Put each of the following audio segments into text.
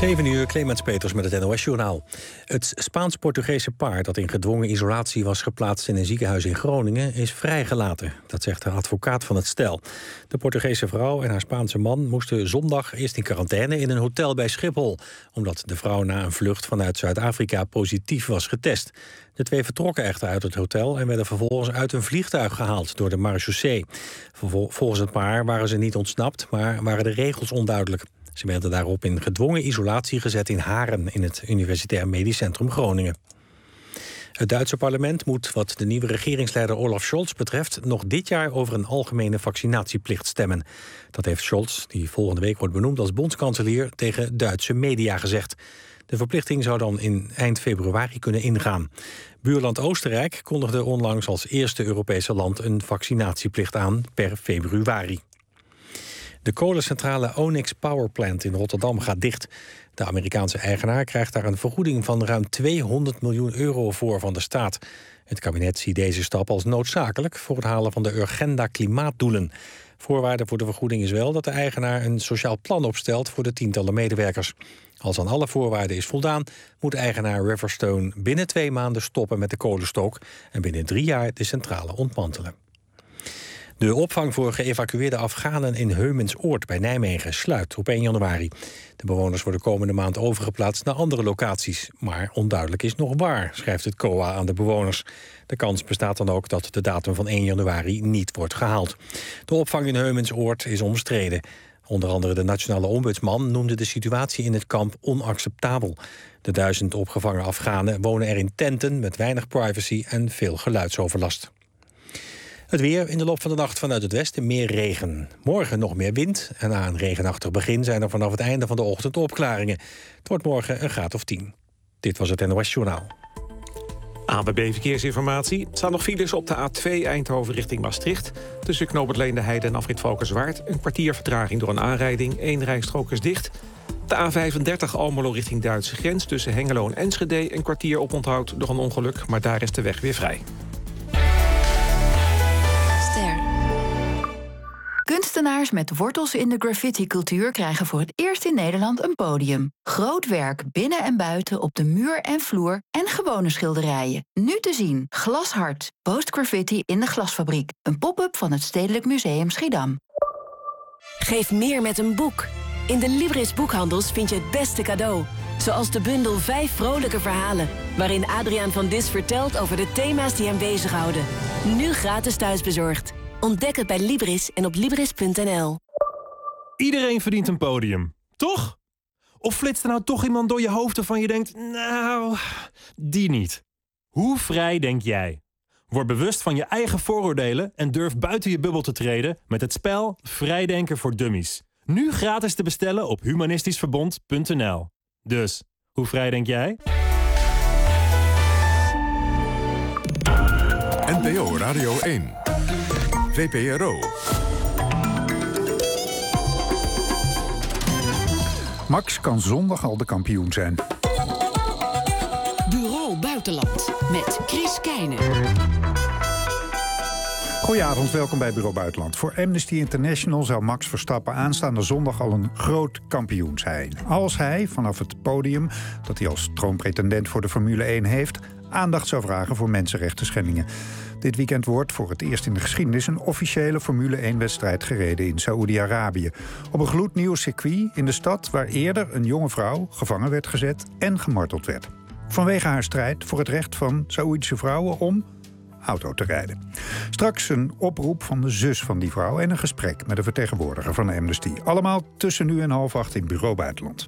7 uur, Clemens Peters met het NOS-journaal. Het Spaans-Portugese paar dat in gedwongen isolatie was geplaatst in een ziekenhuis in Groningen is vrijgelaten. Dat zegt de advocaat van het stel. De Portugese vrouw en haar Spaanse man moesten zondag eerst in quarantaine in een hotel bij Schiphol, omdat de vrouw na een vlucht vanuit Zuid-Afrika positief was getest. De twee vertrokken echter uit het hotel en werden vervolgens uit een vliegtuig gehaald door de marechaussee. Volgens het paar waren ze niet ontsnapt, maar waren de regels onduidelijk. Ze werden daarop in gedwongen isolatie gezet in Haren in het Universitair Medisch Centrum Groningen. Het Duitse parlement moet wat de nieuwe regeringsleider Olaf Scholz betreft nog dit jaar over een algemene vaccinatieplicht stemmen. Dat heeft Scholz, die volgende week wordt benoemd als bondskanselier, tegen Duitse media gezegd. De verplichting zou dan in eind februari kunnen ingaan. Buurland Oostenrijk kondigde onlangs als eerste Europese land een vaccinatieplicht aan per februari. De kolencentrale Onyx Power Plant in Rotterdam gaat dicht. De Amerikaanse eigenaar krijgt daar een vergoeding van ruim 200 miljoen euro voor van de staat. Het kabinet ziet deze stap als noodzakelijk voor het halen van de Urgenda klimaatdoelen. Voorwaarde voor de vergoeding is wel dat de eigenaar een sociaal plan opstelt voor de tientallen medewerkers. Als aan alle voorwaarden is voldaan, moet eigenaar Riverstone binnen 2 maanden stoppen met de kolenstook en binnen 3 jaar de centrale ontmantelen. De opvang voor geëvacueerde Afghanen in Heumensoord bij Nijmegen sluit op 1 januari. De bewoners worden komende maand overgeplaatst naar andere locaties. Maar onduidelijk is nog waar, schrijft het COA aan de bewoners. De kans bestaat dan ook dat de datum van 1 januari niet wordt gehaald. De opvang in Heumensoord is omstreden. Onder andere de nationale ombudsman noemde de situatie in het kamp onacceptabel. De 1000 opgevangen Afghanen wonen er in tenten met weinig privacy en veel geluidsoverlast. Het weer in de loop van de nacht vanuit het westen meer regen. Morgen nog meer wind en na een regenachtig begin zijn er vanaf het einde van de ochtend opklaringen. Het wordt morgen een graad of 10. Dit was het NOS Journaal. ANWB Verkeersinformatie. Er staan nog files op de A2 Eindhoven richting Maastricht. Tussen Knoop Leende Heide en afrit Valkenswaard. Een kwartier vertraging door een aanrijding. 1 rijstrook is dicht. De A35 Almelo richting Duitse grens. Tussen Hengelo en Enschede. Een kwartier oponthoud door een ongeluk. Maar daar is de weg weer vrij. Kunstenaars met wortels in de graffiti-cultuur krijgen voor het eerst in Nederland een podium. Groot werk binnen en buiten op de muur en vloer en gewone schilderijen. Nu te zien Glashard, Post-Graffiti in de Glasfabriek. Een pop-up van het Stedelijk Museum Schiedam. Geef meer met een boek. In de Libris boekhandels vind je het beste cadeau. Zoals de bundel 5 vrolijke verhalen, waarin Adriaan van Dis vertelt over de thema's die hem bezighouden. Nu gratis thuisbezorgd. Ontdek het bij Libris en op Libris.nl. Iedereen verdient een podium, toch? Of flitst er nou toch iemand door je hoofd waarvan je denkt, nou, die niet. Hoe vrij denk jij? Word bewust van je eigen vooroordelen en durf buiten je bubbel te treden met het spel Vrijdenken voor Dummies. Nu gratis te bestellen op humanistischverbond.nl. Dus, hoe vrij denk jij? NPO Radio 1. VPRO. Max kan zondag al de kampioen zijn. Bureau Buitenland met Chris Keijnen. Goedenavond, welkom bij Bureau Buitenland. Voor Amnesty International zou Max Verstappen aanstaande zondag al een groot kampioen zijn. Als hij vanaf het podium dat hij als troonpretendent voor de Formule 1 heeft, aandacht zou vragen voor mensenrechten schendingen. Dit weekend wordt voor het eerst in de geschiedenis een officiële Formule 1-wedstrijd gereden in Saoedi-Arabië. Op een gloednieuw circuit in de stad waar eerder een jonge vrouw gevangen werd gezet en gemarteld werd. Vanwege haar strijd voor het recht van Saoedische vrouwen om auto te rijden. Straks een oproep van de zus van die vrouw en een gesprek met een vertegenwoordiger van Amnesty. Allemaal tussen nu en 7:30 in Bureau Buitenland.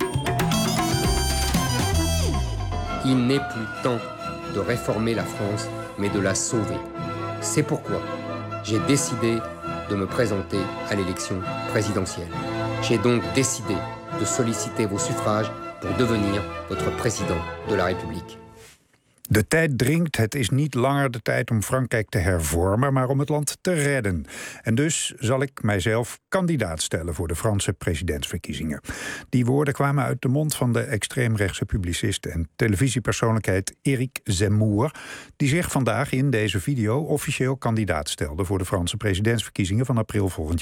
Il n'est plus temps de réformer la France, mais de la sauver. C'est pourquoi j'ai décidé de me présenter à l'élection présidentielle. J'ai donc décidé de solliciter vos suffrages pour devenir votre président de la République. De tijd dringt, het is niet langer de tijd om Frankrijk te hervormen, maar om het land te redden. En dus zal ik mijzelf kandidaat stellen voor de Franse presidentsverkiezingen. Die woorden kwamen uit de mond van de extreemrechtse publicist en televisiepersoonlijkheid Éric Zemmour, die zich vandaag in deze video officieel kandidaat stelde voor de Franse presidentsverkiezingen van april volgend jaar.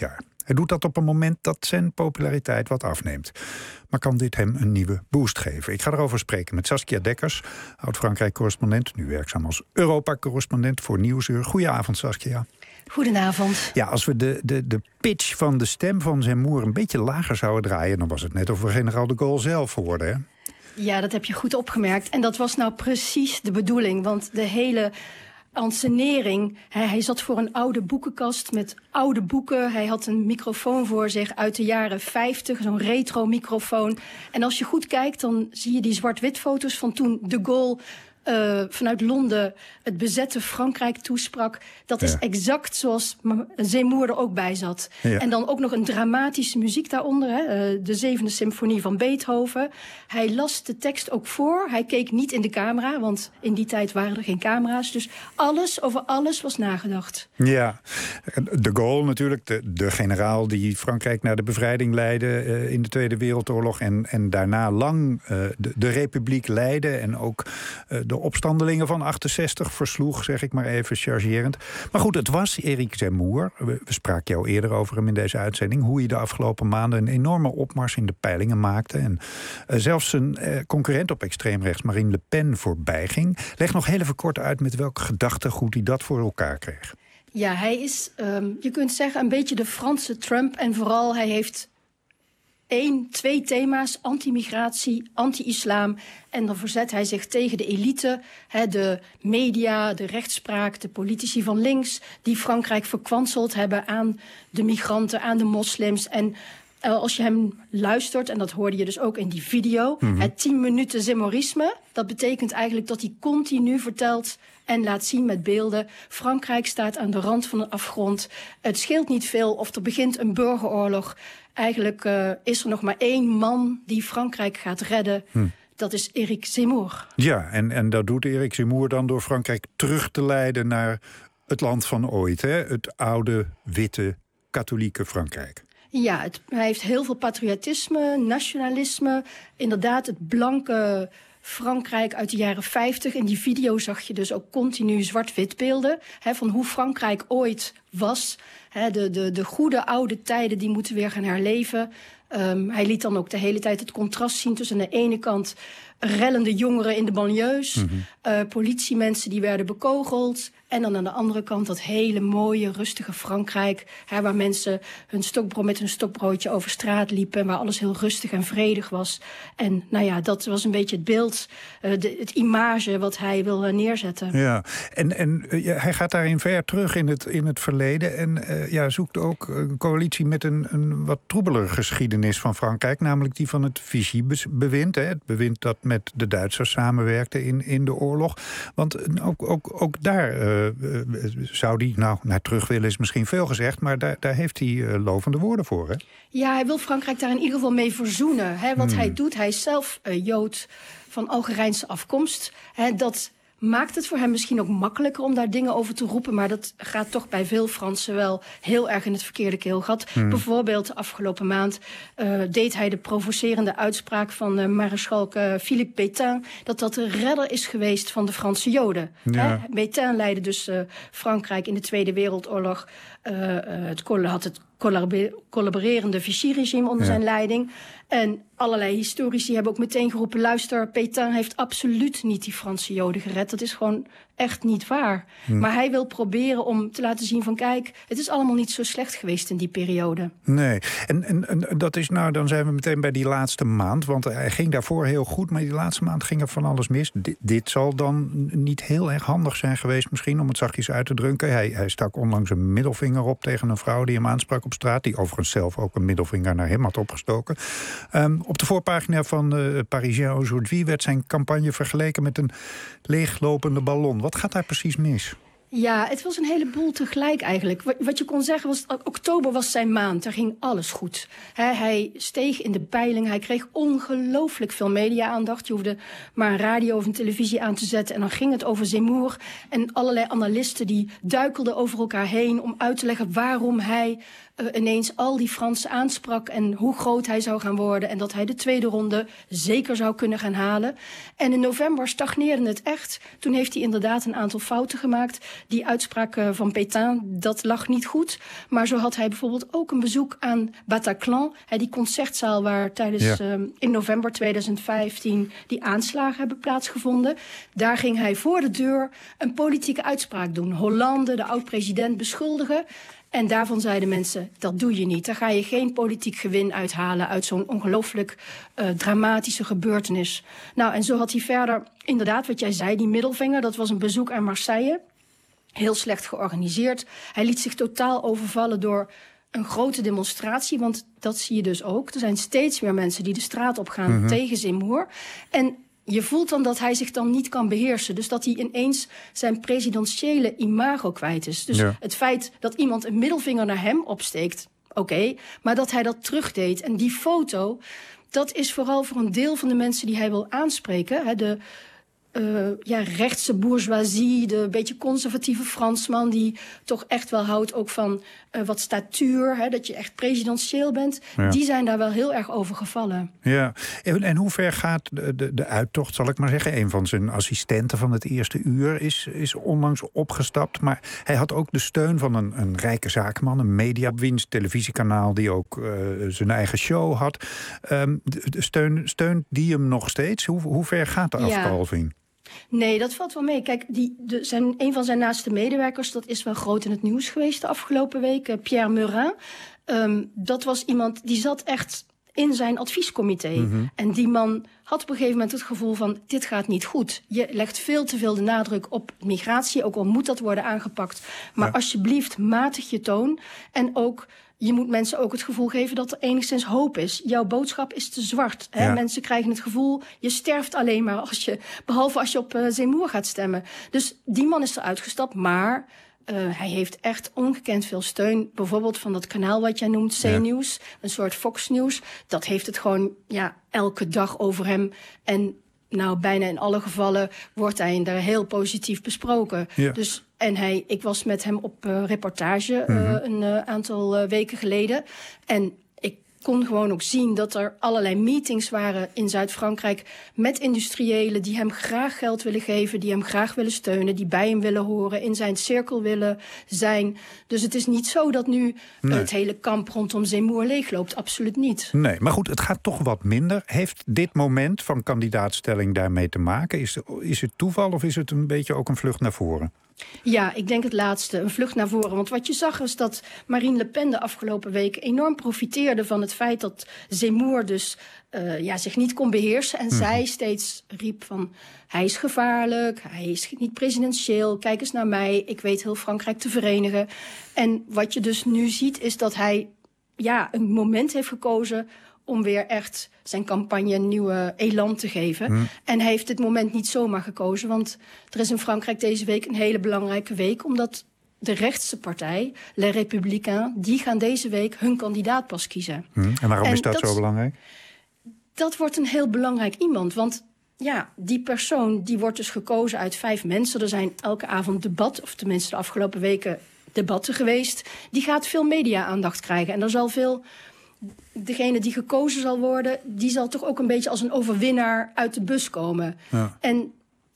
Hij doet dat op een moment dat zijn populariteit wat afneemt. Maar kan dit hem een nieuwe boost geven? Ik ga erover spreken met Saskia Dekkers, oud-Frankrijk-correspondent, nu werkzaam als Europa-correspondent voor Nieuwsuur. Goedenavond, Saskia. Goedenavond. Ja, als we de pitch van de stem van Zemmour een beetje lager zouden draaien, dan was het net of we generaal de Gaulle zelf hoorden, hè? Ja, dat heb je goed opgemerkt. En dat was nou precies de bedoeling. Want de hele ansenering, hij zat voor een oude boekenkast met oude boeken. Hij had een microfoon voor zich uit de jaren 50, zo'n retro-microfoon. En als je goed kijkt, dan zie je die zwart-wit foto's van toen de Gaulle vanuit Londen het bezette Frankrijk toesprak. Dat is exact zoals Zemmour er ook bij zat. Ja. En dan ook nog een dramatische muziek daaronder. Hè? De 7e symfonie van Beethoven. Hij las de tekst ook voor. Hij keek niet in de camera, want in die tijd waren er geen camera's. Dus over alles was nagedacht. Ja, de Gaulle natuurlijk, de generaal die Frankrijk naar de bevrijding leidde in de Tweede Wereldoorlog. En daarna lang de Republiek leidde en ook de opstandelingen van 68 versloeg, zeg ik maar even chargerend. Maar goed, het was Éric Zemmour. We spraken jou eerder over hem in deze uitzending. Hoe hij de afgelopen maanden een enorme opmars in de peilingen maakte. En zelfs zijn concurrent op extreemrechts, Marine Le Pen, voorbij ging. Leg nog heel even kort uit met welk gedachtegoed hij dat voor elkaar kreeg. Ja, hij is, je kunt zeggen, een beetje de Franse Trump. En vooral, hij heeft 2 thema's, anti-migratie, anti-islam. En dan verzet hij zich tegen de elite, de media, de rechtspraak, de politici van links, die Frankrijk verkwanseld hebben aan de migranten, aan de moslims. En als je hem luistert, en dat hoorde je dus ook in die video, het 10 minuten Zemmourisme, dat betekent eigenlijk dat hij continu vertelt en laat zien met beelden: Frankrijk staat aan de rand van een afgrond. Het scheelt niet veel of er begint een burgeroorlog. Eigenlijk is er nog maar 1 man die Frankrijk gaat redden. Dat is Éric Zemmour. Ja, en dat doet Éric Zemmour dan door Frankrijk terug te leiden naar het land van ooit. Hè? Het oude, witte, katholieke Frankrijk. Ja, hij heeft heel veel patriotisme, nationalisme. Inderdaad, het blanke Frankrijk uit de jaren 50. In die video zag je dus ook continu zwart-wit beelden van hoe Frankrijk ooit was. De goede oude tijden die moeten weer gaan herleven. Hij liet dan ook de hele tijd het contrast zien tussen aan de ene kant rellende jongeren in de banlieues, politiemensen die werden bekogeld, en dan aan de andere kant dat hele mooie, rustige Frankrijk, waar mensen met hun stokbroodje over straat liepen en waar alles heel rustig en vredig was. En nou ja, dat was een beetje het beeld, het image wat hij wil neerzetten. Ja, en hij gaat daarin ver terug in het verleden en zoekt ook een coalitie met een wat troebeler geschiedenis van Frankrijk, namelijk die van het Vichy-bewind. Het bewind dat met de Duitsers samenwerkte in de oorlog. Want ook daar zou hij, naar terug willen is misschien veel gezegd, maar daar heeft hij lovende woorden voor, hè? Ja, hij wil Frankrijk daar in ieder geval mee verzoenen. Wat hij doet, hij is zelf Jood van Algerijnse afkomst. Dat maakt het voor hem misschien ook makkelijker om daar dingen over te roepen, maar dat gaat toch bij veel Fransen wel heel erg in het verkeerde keelgat. Bijvoorbeeld de afgelopen maand deed hij de provocerende uitspraak van maarschalk Philippe Pétain dat de redder is geweest van de Franse Joden. Ja. Pétain leidde dus Frankrijk in de Tweede Wereldoorlog. Had het collaborerende Vichy-regime onder zijn leiding. En allerlei historici hebben ook meteen geroepen: luister, Pétain heeft absoluut niet die Franse Joden gered. Dat is gewoon echt niet waar. Maar hij wil proberen om te laten zien van: kijk, het is allemaal niet zo slecht geweest in die periode. Nee, en dat is, dan zijn we meteen bij die laatste maand. Want hij ging daarvoor heel goed, maar die laatste maand ging er van alles mis. Dit zal dan niet heel erg handig zijn geweest misschien, om het zachtjes uit te drukken. Hij stak onlangs een middelvinger op tegen een vrouw die hem aansprak op straat, die overigens zelf ook een middelvinger naar hem had opgestoken. Op de voorpagina van Parisien Aujourd'hui werd zijn campagne vergeleken met een leeglopende ballon. Wat gaat daar precies mis? Ja, het was een heleboel tegelijk eigenlijk. Wat je kon zeggen was, oktober was zijn maand. Daar ging alles goed. Hij steeg in de peiling. Hij kreeg ongelooflijk veel media-aandacht. Je hoefde maar een radio of een televisie aan te zetten en dan ging het over Zemmour. En allerlei analisten die duikelden over elkaar heen om uit te leggen waarom hij ineens al die Fransen aansprak en hoe groot hij zou gaan worden en dat hij de tweede ronde zeker zou kunnen gaan halen. En in november stagneerde het echt. Toen heeft hij inderdaad een aantal fouten gemaakt. Die uitspraak van Pétain, dat lag niet goed. Maar zo had hij bijvoorbeeld ook een bezoek aan Bataclan, die concertzaal waar tijdens in november 2015 die aanslagen hebben plaatsgevonden. Daar ging hij voor de deur een politieke uitspraak doen. Hollande, de oud-president, beschuldigen. En daarvan zeiden mensen, dat doe je niet. Daar ga je geen politiek gewin uithalen uit zo'n ongelooflijk dramatische gebeurtenis. Nou, en zo had hij verder, inderdaad, wat jij zei, die middelvinger. Dat was een bezoek aan Marseille. Heel slecht georganiseerd. Hij liet zich totaal overvallen door een grote demonstratie, want dat zie je dus ook. Er zijn steeds meer mensen die de straat op gaan tegen Zemmour. En je voelt dan dat hij zich dan niet kan beheersen. Dus dat hij ineens zijn presidentiële imago kwijt is. Dus het feit dat iemand een middelvinger naar hem opsteekt, oké, maar dat hij dat terugdeed. En die foto, dat is vooral voor een deel van de mensen die hij wil aanspreken. De rechtse bourgeoisie, de beetje conservatieve Fransman die toch echt wel houdt ook van wat statuur, dat je echt presidentieel bent. Ja. Die zijn daar wel heel erg over gevallen. Ja, en hoe ver gaat de uittocht, zal ik maar zeggen? Een van zijn assistenten van het eerste uur is onlangs opgestapt. Maar hij had ook de steun van een rijke zakenman, een mediawinst televisiekanaal die ook zijn eigen show had. Steunt die hem nog steeds? Hoe ver gaat de afkalving? Nee, dat valt wel mee. Kijk, een van zijn naaste medewerkers, dat is wel groot in het nieuws geweest de afgelopen week, Pierre Meurin. Dat was iemand die zat echt in zijn adviescomité. Mm-hmm. En die man had op een gegeven moment het gevoel van, dit gaat niet goed. Je legt veel te veel de nadruk op migratie, ook al moet dat worden aangepakt. Maar alsjeblieft, matig je toon. En ook, je moet mensen ook het gevoel geven dat er enigszins hoop is. Jouw boodschap is te zwart. Hè? Ja. Mensen krijgen het gevoel, je sterft alleen maar behalve als je op Zemmour gaat stemmen. Dus die man is eruit gestapt, maar hij heeft echt ongekend veel steun. Bijvoorbeeld van dat kanaal wat jij noemt, C-News, een soort Fox News. Dat heeft het gewoon elke dag over hem. En nou, bijna in alle gevallen wordt hij daar heel positief besproken. Ja. Dus, ik was met hem op reportage een aantal weken geleden. En ik kon gewoon ook zien dat er allerlei meetings waren in Zuid-Frankrijk met industriëlen die hem graag geld willen geven, die hem graag willen steunen, die bij hem willen horen, in zijn cirkel willen zijn. Dus het is niet zo dat nu het hele kamp rondom Zemmour leegloopt. Absoluut niet. Nee, maar goed, het gaat toch wat minder. Heeft dit moment van kandidaatstelling daarmee te maken? Is het toeval of is het een beetje ook een vlucht naar voren? Ja, ik denk het laatste, een vlucht naar voren. Want wat je zag is dat Marine Le Pen de afgelopen weken enorm profiteerde van het feit dat Zemmour dus zich niet kon beheersen. En zij steeds riep van, hij is gevaarlijk, hij is niet presidentieel, kijk eens naar mij, ik weet heel Frankrijk te verenigen. En wat je dus nu ziet is dat hij een moment heeft gekozen om weer echt zijn campagne een nieuwe elan te geven. En hij heeft dit moment niet zomaar gekozen, want er is in Frankrijk deze week een hele belangrijke week, omdat de rechtse partij, Les Républicains, die gaan deze week hun kandidaat pas kiezen. En waarom is dat zo belangrijk? Dat wordt een heel belangrijk iemand, want die persoon die wordt dus gekozen uit 5 mensen. Er zijn elke avond debat, of tenminste de afgelopen weken debatten geweest. Die gaat veel media-aandacht krijgen en er zal veel. Degene die gekozen zal worden, die zal toch ook een beetje als een overwinnaar uit de bus komen. Ja. En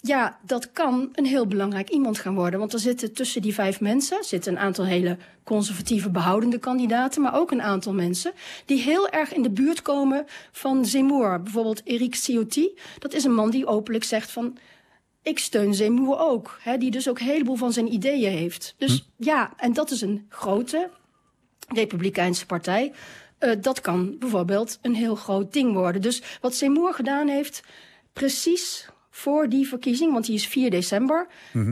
dat kan een heel belangrijk iemand gaan worden. Want er zitten tussen die 5 mensen een aantal hele conservatieve behoudende kandidaten, maar ook een aantal mensen die heel erg in de buurt komen van Zemmour. Bijvoorbeeld Éric Ciotti, dat is een man die openlijk zegt van, ik steun Zemmour ook. Die dus ook een heleboel van zijn ideeën heeft. Dus en dat is een grote Republikeinse partij. Dat kan bijvoorbeeld een heel groot ding worden. Dus wat Zemmour gedaan heeft, precies voor die verkiezing, want die is 4 december,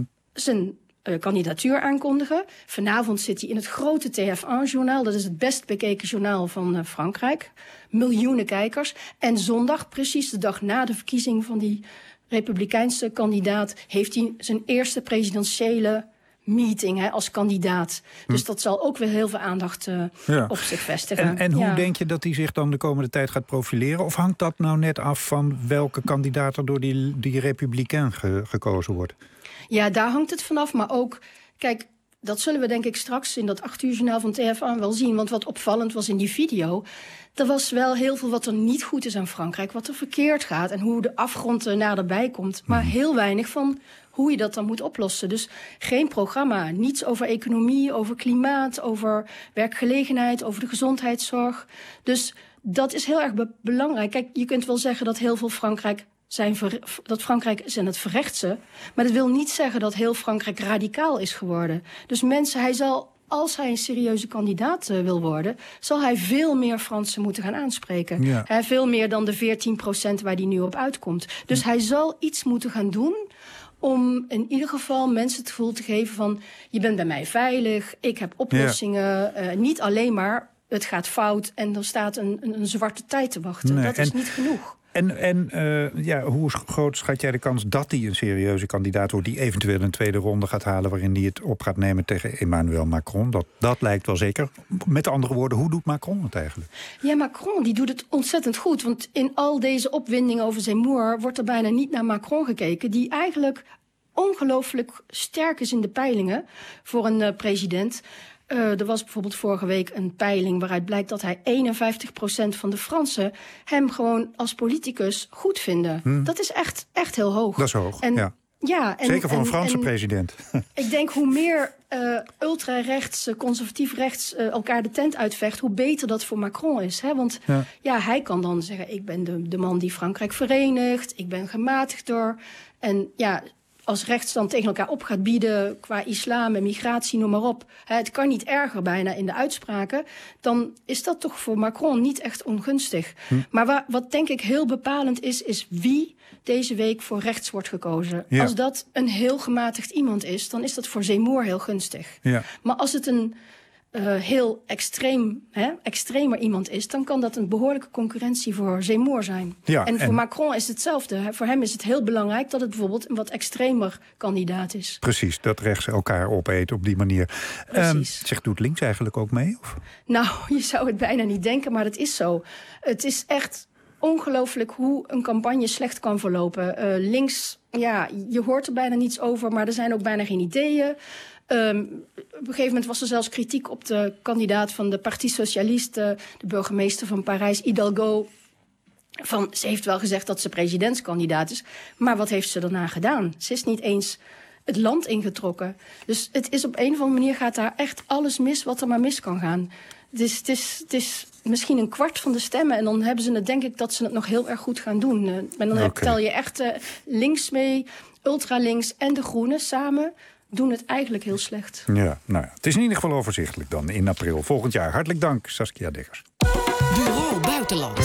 zijn kandidatuur aankondigen. Vanavond zit hij in het grote TF1-journaal. Dat is het best bekeken journaal van Frankrijk. Miljoenen kijkers. En zondag, precies de dag na de verkiezing van die Republikeinse kandidaat, heeft hij zijn eerste presidentiële meeting als kandidaat. Dus dat zal ook weer heel veel aandacht op zich vestigen. En hoe denk je dat hij zich dan de komende tijd gaat profileren? Of hangt dat nou net af van welke kandidaat er door die Republikein gekozen wordt? Ja, daar hangt het vanaf. Maar ook, kijk, dat zullen we denk ik straks in dat 8-uur-journaal van TF1 wel zien. Want wat opvallend was in die video, er was wel heel veel wat er niet goed is aan Frankrijk. Wat er verkeerd gaat en hoe de afgrond naderbij komt. Maar heel weinig van hoe je dat dan moet oplossen. Dus geen programma, niets over economie, over klimaat, over werkgelegenheid, over de gezondheidszorg. Dus dat is heel erg belangrijk. Kijk, je kunt wel zeggen dat heel veel Frankrijk dat Frankrijk is aan het verrechtsen. Maar dat wil niet zeggen dat heel Frankrijk radicaal is geworden. Dus als hij een serieuze kandidaat wil worden, zal hij veel meer Fransen moeten gaan aanspreken. Ja. Veel meer dan de 14% waar hij nu op uitkomt. Dus hij zal iets moeten gaan doen om in ieder geval mensen het gevoel te geven van, je bent bij mij veilig, ik heb oplossingen. Niet alleen maar, het gaat fout en er staat een zwarte tijd te wachten. Dat is niet genoeg. Hoe groot schat jij de kans dat hij een serieuze kandidaat wordt, die eventueel een tweede ronde gaat halen waarin hij het op gaat nemen tegen Emmanuel Macron? Dat lijkt wel zeker. Met andere woorden, hoe doet Macron het eigenlijk? Ja, Macron die doet het ontzettend goed. Want in al deze opwinding over Zemmour wordt er bijna niet naar Macron gekeken, die eigenlijk ongelooflijk sterk is in de peilingen voor een president. Er was bijvoorbeeld vorige week een peiling waaruit blijkt dat hij 51% van de Fransen hem gewoon als politicus goed vinden. Dat is echt heel hoog. Dat is hoog, zeker voor een Franse president. Ik denk hoe meer ultra-rechts, conservatief rechts elkaar de tent uitvecht, hoe beter dat voor Macron is. Hè? Want hij kan dan zeggen, ik ben de man die Frankrijk verenigt, ik ben gematigder. En als rechts dan tegen elkaar op gaat bieden qua islam en migratie, noem maar op. Het kan niet erger bijna in de uitspraken. Dan is dat toch voor Macron niet echt ongunstig. Maar wat denk ik heel bepalend is wie deze week voor rechts wordt gekozen. Ja. Als dat een heel gematigd iemand is, dan is dat voor Zemmour heel gunstig. Ja. Maar als het een heel extremer iemand is, dan kan dat een behoorlijke concurrentie voor Zemmour zijn. Ja, en voor Macron is hetzelfde. Voor hem is het heel belangrijk dat het bijvoorbeeld een wat extremer kandidaat is. Precies, dat rechts elkaar opeet op die manier. Doet links eigenlijk ook mee? Of? Nou, je zou het bijna niet denken, maar dat is zo. Het is echt ongelooflijk hoe een campagne slecht kan verlopen. Links, je hoort er bijna niets over, maar er zijn ook bijna geen ideeën. Op een gegeven moment was er zelfs kritiek op de kandidaat van de Parti Socialiste, de burgemeester van Parijs, Hidalgo. Ze heeft wel gezegd dat ze presidentskandidaat is, maar wat heeft ze daarna gedaan? Ze is niet eens het land ingetrokken. Dus het is op een of andere manier gaat daar echt alles mis wat er maar mis kan gaan. Het is misschien een kwart van de stemmen en dan hebben ze het, denk ik, dat ze het nog heel erg goed gaan doen. En dan tel je echt links mee, ultralinks en de Groenen samen doen het eigenlijk heel slecht. Ja, het is in ieder geval overzichtelijk dan in april volgend jaar. Hartelijk dank, Saskia Dekkers. Bureau Buitenland.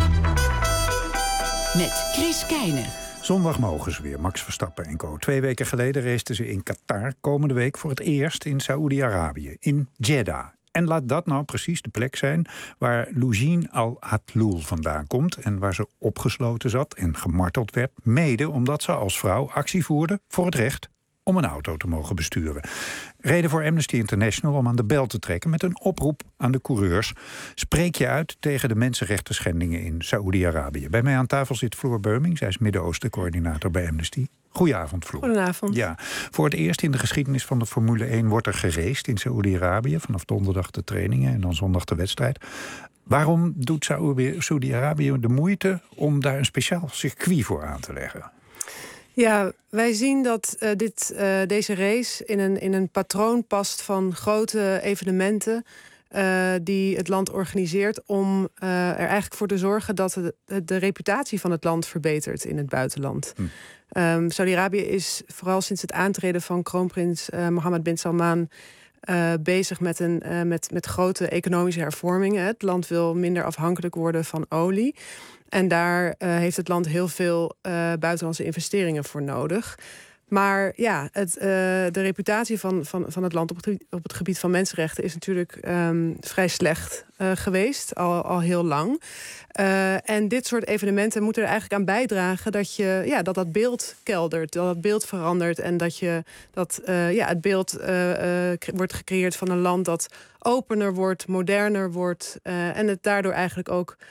Met Chris Keijne. Zondag mogen ze weer, Max Verstappen en co. 2 weken geleden raceten ze in Qatar, komende week voor het eerst in Saoedi-Arabië, in Jeddah. En laat dat nou precies de plek zijn waar Loujain Al-Hathloul vandaan komt en waar ze opgesloten zat en gemarteld werd, mede omdat ze als vrouw actie voerde voor het recht om een auto te mogen besturen. Reden voor Amnesty International om aan de bel te trekken met een oproep aan de coureurs. Spreek je uit tegen de mensenrechten schendingen in Saoedi-Arabië. Bij mij aan tafel zit Floor Beuming. Zij is Midden-Oosten-coördinator bij Amnesty. Goedenavond, Floor. Goedenavond. Ja, voor het eerst in de geschiedenis van de Formule 1 wordt er geraced in Saoedi-Arabië. Vanaf donderdag de trainingen en dan zondag de wedstrijd. Waarom doet Saoedi-Arabië de moeite om daar een speciaal circuit voor aan te leggen? Ja, wij zien dat deze race in een patroon past van grote evenementen die het land organiseert om er eigenlijk voor te zorgen dat de reputatie van het land verbetert in het buitenland. Saudi-Arabië is vooral sinds het aantreden van kroonprins Mohammed bin Salman bezig met grote economische hervormingen. Het land wil minder afhankelijk worden van olie. En daar heeft het land heel veel buitenlandse investeringen voor nodig. Maar ja, de reputatie van het land op het gebied van mensenrechten is natuurlijk vrij slecht geweest, al heel lang. En dit soort evenementen moeten er eigenlijk aan bijdragen dat beeld keldert, dat het beeld verandert en dat het beeld wordt gecreëerd van een land dat opener wordt, moderner wordt en het daardoor eigenlijk ook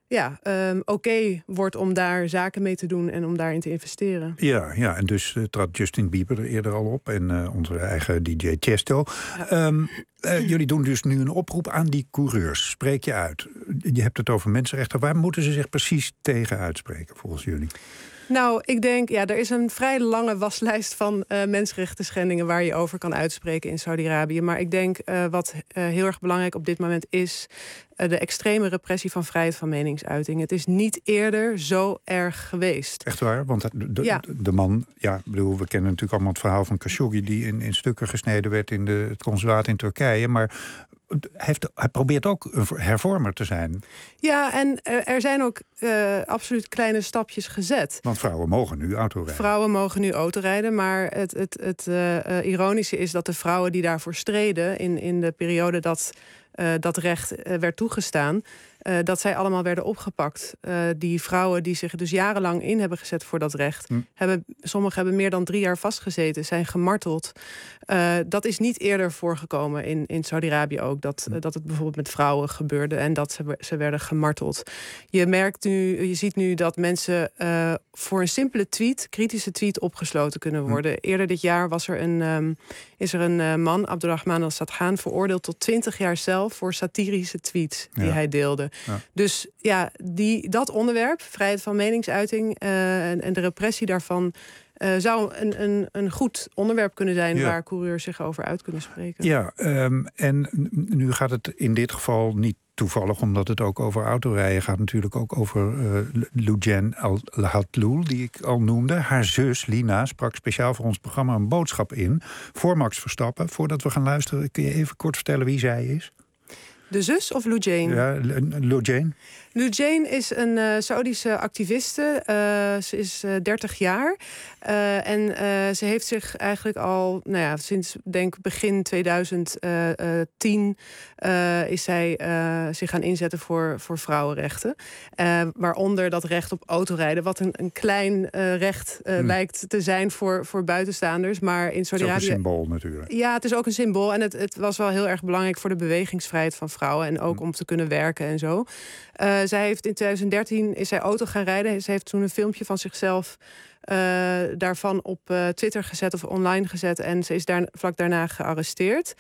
oké wordt om daar zaken mee te doen en om daarin te investeren. Ja, en dus trad Justin Bieber er eerder al op en onze eigen DJ Tiesto. Ja. Jullie doen dus nu een oproep aan die coureurs. Spreek je uit. Je hebt het over mensenrechten. Waar moeten ze zich precies tegen uitspreken volgens jullie? Nou, ik denk, er is een vrij lange waslijst van mensenrechten schendingen waar je over kan uitspreken in Saudi-Arabië. Maar ik denk wat heel erg belangrijk op dit moment is de extreme repressie van vrijheid van meningsuiting. Het is niet eerder zo erg geweest. Echt waar? Want de man, we kennen natuurlijk allemaal het verhaal van Khashoggi die in stukken gesneden werd in het consulaat in Turkije. Maar hij probeert ook een hervormer te zijn. Ja, en er zijn ook absoluut kleine stapjes gezet. Want vrouwen mogen nu autorijden. Vrouwen mogen nu autorijden, maar het ironische is dat de vrouwen die daarvoor streden in de periode dat recht werd toegestaan, dat zij allemaal werden opgepakt. Die vrouwen die zich dus jarenlang in hebben gezet voor dat recht, sommigen hebben meer dan 3 jaar vastgezeten, zijn gemarteld. Dat is niet eerder voorgekomen in Saudi-Arabië ook, dat het bijvoorbeeld met vrouwen gebeurde en dat ze werden gemarteld. Je ziet nu dat mensen voor een simpele kritische tweet opgesloten kunnen worden. Eerder dit jaar is er een man, Abdurrahman al-Sadhan, veroordeeld tot 20 jaar cel voor satirische tweets die hij deelde. Ja. Dus dat onderwerp, vrijheid van meningsuiting en de repressie daarvan, zou een goed onderwerp kunnen zijn waar coureurs zich over uit kunnen spreken. Ja, en nu gaat het in dit geval niet toevallig, omdat het ook over autorijden gaat, natuurlijk ook over Loujain Al-Hatloul, die ik al noemde. Haar zus, Lina, sprak speciaal voor ons programma een boodschap in voor Max Verstappen. Voordat we gaan luisteren, kun je even kort vertellen wie zij is? De zus of Loujain? Ja, Loujain. Loujain is een Saoedische activiste. Ze is 30 jaar. En ze heeft zich eigenlijk al, sinds begin 2010 is zij zich gaan inzetten voor vrouwenrechten. Waaronder dat recht op autorijden, wat een klein recht lijkt te zijn voor buitenstaanders. Maar in Saudi-Arabië, het is ook een symbool natuurlijk. Ja, het is ook een symbool. En het was wel heel erg belangrijk voor de bewegingsvrijheid van vrouwen. En ook om te kunnen werken en zo. Zij heeft in 2013 is zij auto gaan rijden. Ze heeft toen een filmpje van zichzelf daarvan op Twitter gezet of online gezet. En ze is vlak daarna gearresteerd.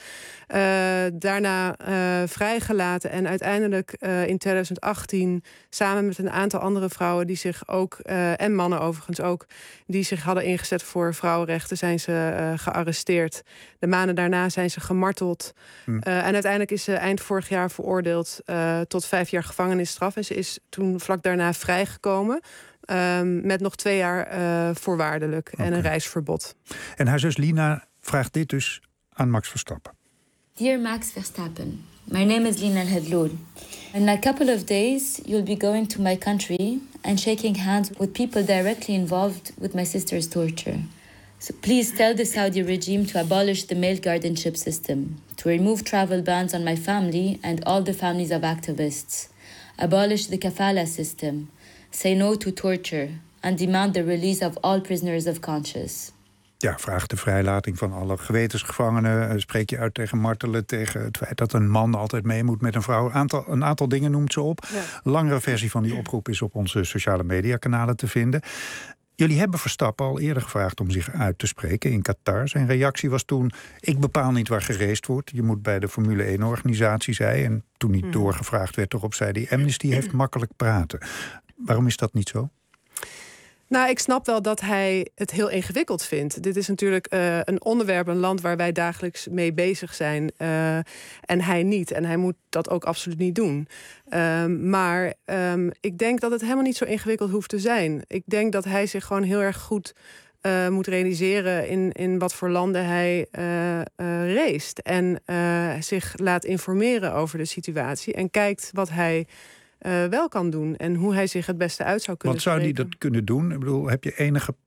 Daarna vrijgelaten. En uiteindelijk in 2018 samen met een aantal andere vrouwen die zich ook, en mannen overigens ook, die zich hadden ingezet voor vrouwenrechten, zijn ze gearresteerd. De maanden daarna zijn ze gemarteld. En uiteindelijk is ze eind vorig jaar veroordeeld tot 5 jaar gevangenisstraf. En ze is toen vlak daarna vrijgekomen. Met nog 2 jaar voorwaardelijk en een reisverbod. En haar zus Lina vraagt dit dus aan Max Verstappen. Dear Max Verstappen, my name is Lina Al-Hatloul. In a couple of days, you'll be going to my country and shaking hands with people directly involved with my sister's torture. So please tell the Saudi regime to abolish the male guardianship system, to remove travel bans on my family and all the families of activists, abolish the kafala system, say no to torture and demand the release of all prisoners of conscience. Ja, vraag de vrijlating van alle gewetensgevangenen. Spreek je uit tegen martelen, tegen het feit dat een man altijd mee moet met een vrouw. Een aantal dingen noemt ze op. Ja. Langere versie van die oproep is op onze sociale mediakanalen te vinden. Jullie hebben Verstappen al eerder gevraagd om zich uit te spreken in Qatar. Zijn reactie was toen: ik bepaal niet waar geraced wordt. Je moet bij de Formule 1-organisatie zijn. En toen niet doorgevraagd werd, erop zei hij: Amnesty heeft makkelijk praten. Waarom is dat niet zo? Nou, ik snap wel dat hij het heel ingewikkeld vindt. Dit is natuurlijk een onderwerp, een land waar wij dagelijks mee bezig zijn. En hij niet. En hij moet dat ook absoluut niet doen. Maar ik denk dat het helemaal niet zo ingewikkeld hoeft te zijn. Ik denk dat hij zich gewoon heel erg goed moet realiseren in wat voor landen hij raced. En zich laat informeren over de situatie. En kijkt wat hij wel kan doen en hoe hij zich het beste uit zou kunnen spreken. Wat zou hij dat kunnen doen? Ik bedoel, heb je enige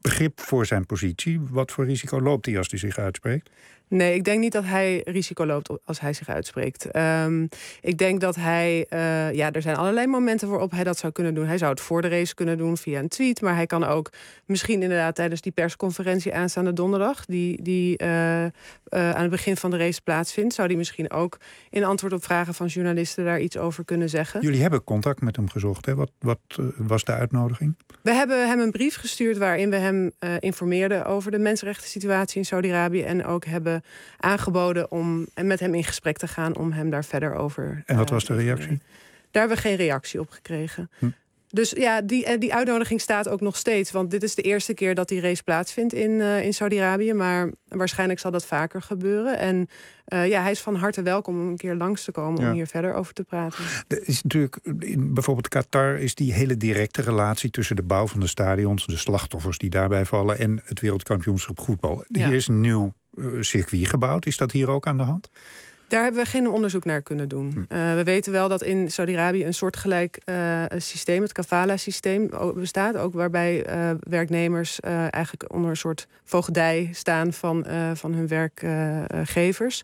begrip voor zijn positie. Wat voor risico loopt hij als hij zich uitspreekt? Nee, ik denk niet dat hij risico loopt als hij zich uitspreekt. Ik denk dat hij... er zijn allerlei momenten waarop hij dat zou kunnen doen. Hij zou het voor de race kunnen doen via een tweet. Maar hij kan ook misschien inderdaad tijdens die persconferentie aanstaande donderdag... die aan het begin van de race plaatsvindt... zou hij misschien ook in antwoord op vragen van journalisten... daar iets over kunnen zeggen. Jullie hebben contact met hem gezocht, hè? Wat was de uitnodiging? We hebben hem een brief gestuurd waarin we hem informeerden... over de mensenrechten situatie in Saudi-Arabië... en ook hebben aangeboden om met hem in gesprek te gaan... om hem daar verder over... En wat was de reactie? Daar hebben we geen reactie op gekregen. Dus ja, die uitnodiging staat ook nog steeds. Want dit is de eerste keer dat die race plaatsvindt in Saudi-Arabië. Maar waarschijnlijk zal dat vaker gebeuren. En hij is van harte welkom om een keer langs te komen... om hier verder over te praten. Er is natuurlijk, in bijvoorbeeld Qatar is die hele directe relatie... tussen de bouw van de stadions, de slachtoffers die daarbij vallen... en het wereldkampioenschap voetbal. Ja. Hier is een nieuw circuit gebouwd. Is dat hier ook aan de hand? Daar hebben we geen onderzoek naar kunnen doen. We weten wel dat in Saudi-Arabië een soortgelijk systeem... het kafala-systeem bestaat. Ook waarbij werknemers eigenlijk onder een soort voogdij staan... van hun werkgevers.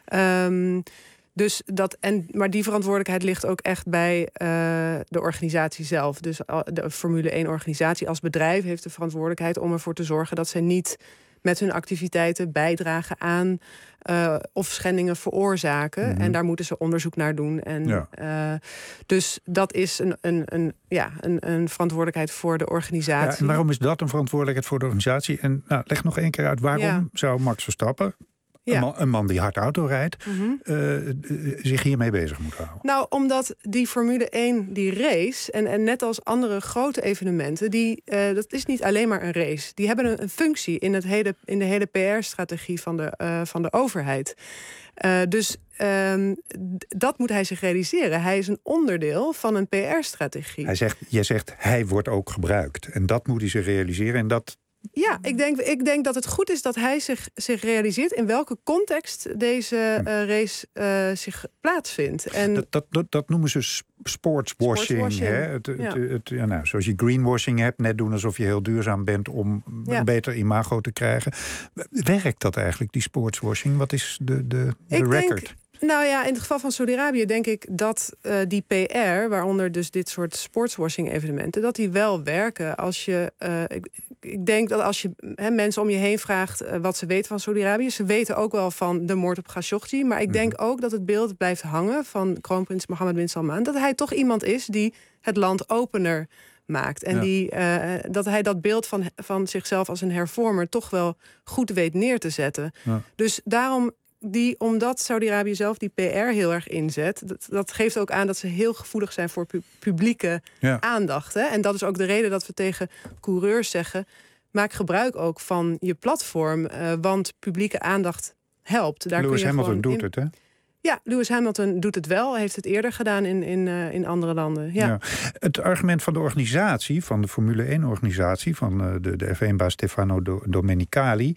Maar die verantwoordelijkheid ligt ook echt bij de organisatie zelf. Dus de Formule 1-organisatie als bedrijf heeft de verantwoordelijkheid... om ervoor te zorgen dat zij niet met hun activiteiten bijdragen aan... of schendingen veroorzaken. Mm-hmm. En daar moeten ze onderzoek naar doen. En, dus dat is een verantwoordelijkheid voor de organisatie. Ja, en waarom is dat een verantwoordelijkheid voor de organisatie? En leg nog één keer uit, waarom zou Max Verstappen... een man die hard auto rijdt, zich hiermee bezig moet houden? Nou, omdat die Formule 1, die race... en net als andere grote evenementen... dat is niet alleen maar een race. Die hebben een functie in de hele PR-strategie van de overheid. Dus dat moet hij zich realiseren. Hij is een onderdeel van een PR-strategie. Jij zegt, hij wordt ook gebruikt. En dat moet hij zich realiseren. En dat... Ja, ik denk dat het goed is dat hij zich realiseert... in welke context deze race zich plaatsvindt. En dat noemen ze sportswashing. Hè? Zoals je greenwashing hebt, net doen alsof je heel duurzaam bent... om een beter imago te krijgen. Werkt dat eigenlijk, die sportswashing? Wat is de record? Nou ja, in het geval van Saudi-Arabië denk ik dat die PR... waaronder dus dit soort sportswashing-evenementen... dat die wel werken als je... ik denk dat als je mensen om je heen vraagt wat ze weten van Saudi-Arabië... ze weten ook wel van de moord op Khashoggi... maar ik denk ook dat het beeld blijft hangen van kroonprins Mohammed bin Salman... dat hij toch iemand is die het land opener maakt. En dat hij dat beeld van zichzelf als een hervormer... toch wel goed weet neer te zetten. Ja. Dus daarom... omdat Saudi-Arabië zelf die PR heel erg inzet... dat geeft ook aan dat ze heel gevoelig zijn voor publieke aandacht. Hè? En dat is ook de reden dat we tegen coureurs zeggen... maak gebruik ook van je platform, want publieke aandacht helpt. Daar Lewis Hamilton doet het, hè? Ja, Lewis Hamilton doet het wel. Heeft het eerder gedaan in andere landen. Ja. Het argument van de organisatie, van de Formule 1-organisatie... van de F1-baas Stefano Domenicali...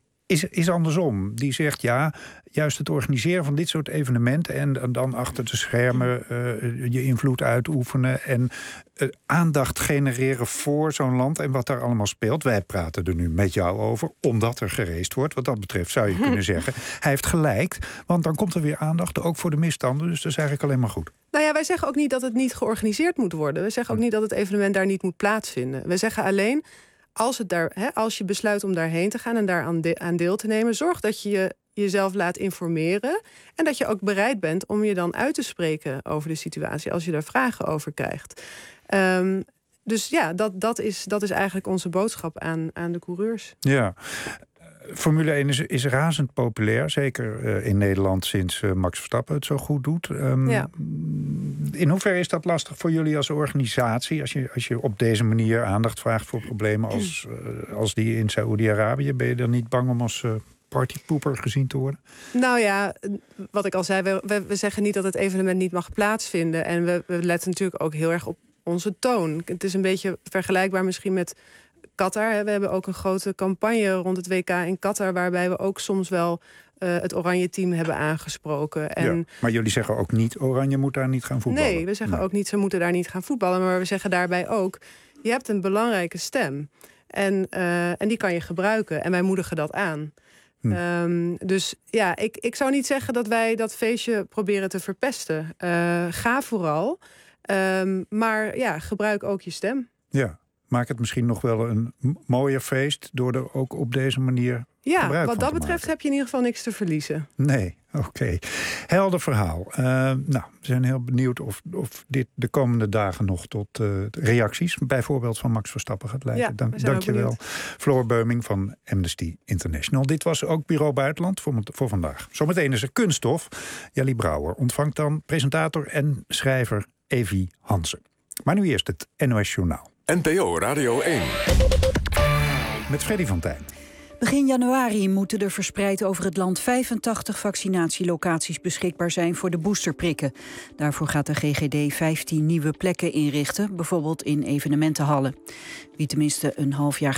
is andersom. Die zegt juist het organiseren van dit soort evenementen... en dan achter de schermen je invloed uitoefenen... en aandacht genereren voor zo'n land en wat daar allemaal speelt. Wij praten er nu met jou over, omdat er geraced wordt. Wat dat betreft zou je kunnen zeggen, hij heeft gelijk. Want dan komt er weer aandacht, ook voor de misstanden. Dus dat is eigenlijk alleen maar goed. Nou ja, wij zeggen ook niet dat het niet georganiseerd moet worden. We zeggen ook niet dat het evenement daar niet moet plaatsvinden. We zeggen alleen... Als je besluit om daarheen te gaan en daar aan deel te nemen... zorg dat je jezelf laat informeren... en dat je ook bereid bent om je dan uit te spreken over de situatie... als je daar vragen over krijgt. Dus ja, dat is eigenlijk onze boodschap aan de coureurs. Ja. Formule 1 is razend populair, zeker in Nederland sinds Max Verstappen het zo goed doet. In hoeverre is dat lastig voor jullie als organisatie... als je op deze manier aandacht vraagt voor problemen als die in Saoedi-Arabië? Ben je dan niet bang om als partypoeper gezien te worden? Nou ja, wat ik al zei, we zeggen niet dat het evenement niet mag plaatsvinden. En we letten natuurlijk ook heel erg op onze toon. Het is een beetje vergelijkbaar misschien met Qatar. We hebben ook een grote campagne rond het WK in Qatar... waarbij we ook soms wel het oranje team hebben aangesproken. En maar jullie zeggen ook niet, Oranje moet daar niet gaan voetballen? Nee, we zeggen ook niet, ze moeten daar niet gaan voetballen. Maar we zeggen daarbij ook, je hebt een belangrijke stem. En die kan je gebruiken. En wij moedigen dat aan. Dus ja, ik zou niet zeggen dat wij dat feestje proberen te verpesten. Ga vooral. Maar ja, gebruik ook je stem. Ja, maak het misschien nog wel een mooier feest door er ook op deze manier gebruik van te maken. Wat dat betreft heb je in ieder geval niks te verliezen. Nee, oké. Helder verhaal. We zijn heel benieuwd of dit de komende dagen nog tot reacties, bijvoorbeeld van Max Verstappen, gaat leiden. Ja, Dank je wel. Floor Beuming van Amnesty International. Dit was ook Bureau Buitenland voor vandaag. Zometeen is er kunststof. Jelly Brouwer ontvangt dan presentator en schrijver Evie Hansen. Maar nu eerst het NOS Journaal. NPO Radio 1. Met Freddy van Tijn. Begin januari moeten er verspreid over het land 85 vaccinatielocaties beschikbaar zijn voor de boosterprikken. Daarvoor gaat de GGD 15 nieuwe plekken inrichten, bijvoorbeeld in evenementenhallen. Wie tenminste een half jaar